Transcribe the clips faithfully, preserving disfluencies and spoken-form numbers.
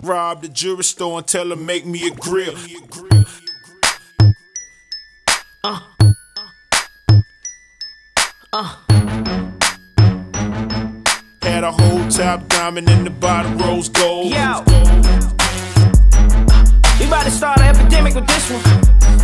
Rob the jewelry store and tell her make me a grill. Uh. Uh. Had a whole top diamond in the bottom rose gold. Yo. We about to start an epidemic with this one.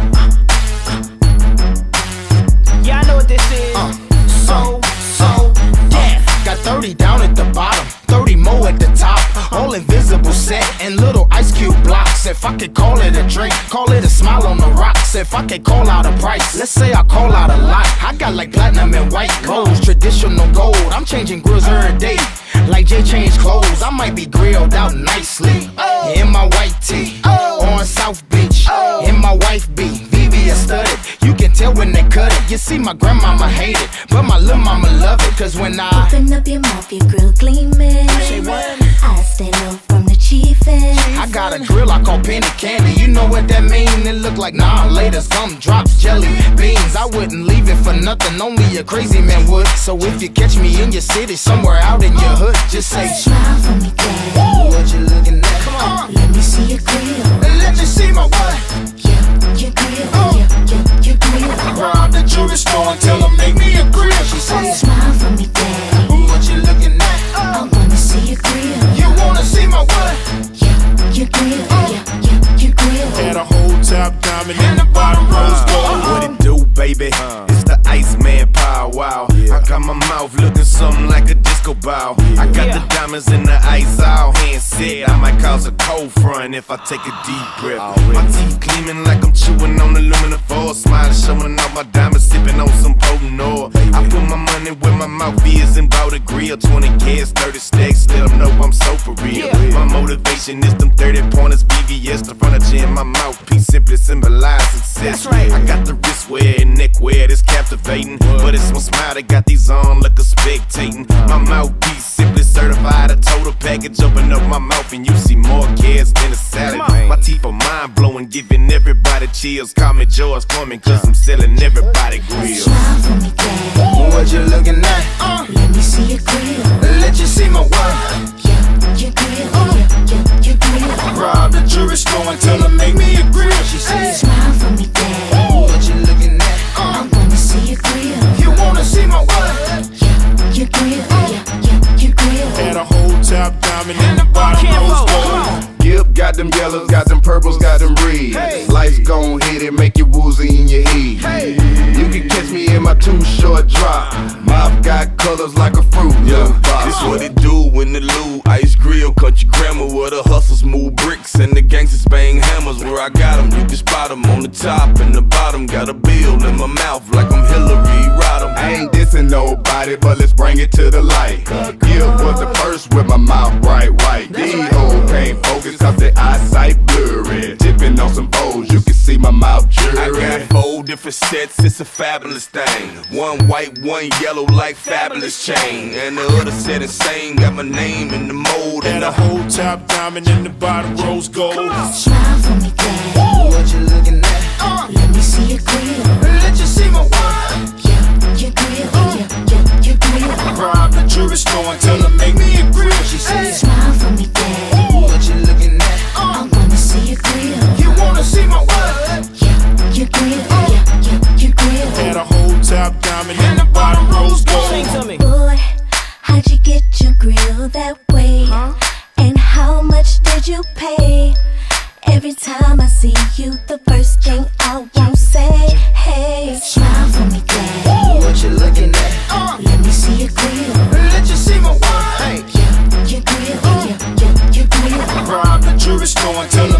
Yeah, I know what this is. Uh, so, uh, so, death. Got thirty down at the bottom, thirty more at the top. All invisible set and little ice cube blocks. If I could call it a drink, call it a smile on the rocks. If I could call out a price, let's say I call out a lot. I got like platinum and white gold, traditional gold. I'm changing grills every day, like Jay changed clothes. I might be grilled out nicely in my white tee on South Beach, in my wife be V V S studded. You can tell when they cut it. You see, my grandmama hate it, but my little mama love it. Cause when I open up your mouth, your grill gleaming. Say what? I stay low from the chiefin'. I got a grill I call penny candy. You know what that mean? It look like nah later, some drops, jelly beans. I wouldn't leave it for nothing, only a crazy man would. So if you catch me in your city, somewhere out in your hood, just say smile for me, daddy. What you looking at? Come on, let me see your grill. Let me see my what? Yeah, your grill. Yeah, yeah, your grill. Rob the jewelry store and tell her make me a grill. She said smile for me, daddy. What you looking at? I wanna see your grill. You wanna see my what? Yeah, your grill. Yeah, yeah, your grill. Had a whole top diamond in the bottom rose gold. What it do, baby? It's the Iceman Power Wow. I got my mouth looking something like a disco ball. I got the diamonds in the ice all hand said. I might cause a cold front if I take a deep breath. My teeth gleaming like I'm chewing on aluminum foil. Smiling, showing off my diamonds, sipping on some potent oil. I put my money where my mouth is and bought a grill. Twenty kids, thirty stacks, let them know I'm so for real. My motivation is them thirty pointers, B V S, the furniture in my mouthpiece simply symbolize success. I got the wristwear and neckwear that's captivating, but it's my smile that got these on like a spectating. My mouthpiece simply certified, a total package. Open up my mouth and you see more kids than a salad. My teeth are mind blowing, giving everybody chills. Call me George Foreman, cause I'm selling everybody grills. Smile for me, daddy. What you looking at? Uh, let me see your grill. Let you see my what? Yeah, your grill. Yeah, yeah, your grill. Rob the jewelry store and tell her make me a grill. She said smile for me, daddy. What you looking at? I wanna see your grill. You wanna see my what? Yeah, your grill. Yeah, yeah, your grill. Had a whole top diamond in the bottom rose gold. Yep, got them yellows, got them purples, got them reds. Hey. Life's gon' hit it, make you woozy in your head. Hey. You can catch me in my too short drop. Mouth got colors like a fruit. Yeah, box. this what it do when the Lou Ice Grill, country grammar, where the hustlers move bricks and the gangsters bang hammers. Where I got them, you can spot them on the top and the bottom. Got a bill in my mouth like I'm Hillary Rodham. I ain't dissing nobody, but let's bring it to the light. Gill was the first with my mouth bright white. These hoes can't focus cause their eyesight blurry. Tipping on some O's, you can see my mouth jury. I got four different sets, it's a fabulous thing. One white, one yellow like fabulous chain. And the other set insane, got my name in the mold. Had And a the whole top diamond in the bottom rose gold. Smile for me, daddy. What you looking at? Let me see your grill. Let you see my what? Yeah, your grill. Yeah, yeah, your grill. Rob the jewelry store and tell her make me a grill. She said Smile for me, daddy. What you looking at? I wanna see your grill. You wanna see my what? Yeah, your grill. Yeah, yeah, your grill. Had a whole top diamond in the bottom rose Sing gold. to me. Boy, how'd you get your grill that way? Huh? And how much did you pay? Every time I see you, the first thing I won't say, hey, smile for me, daddy. What you looking at? Let me see your grill. Let you see my what? Yeah, your grill. Yeah, yeah, your grill. Rob the jewelry store and tell her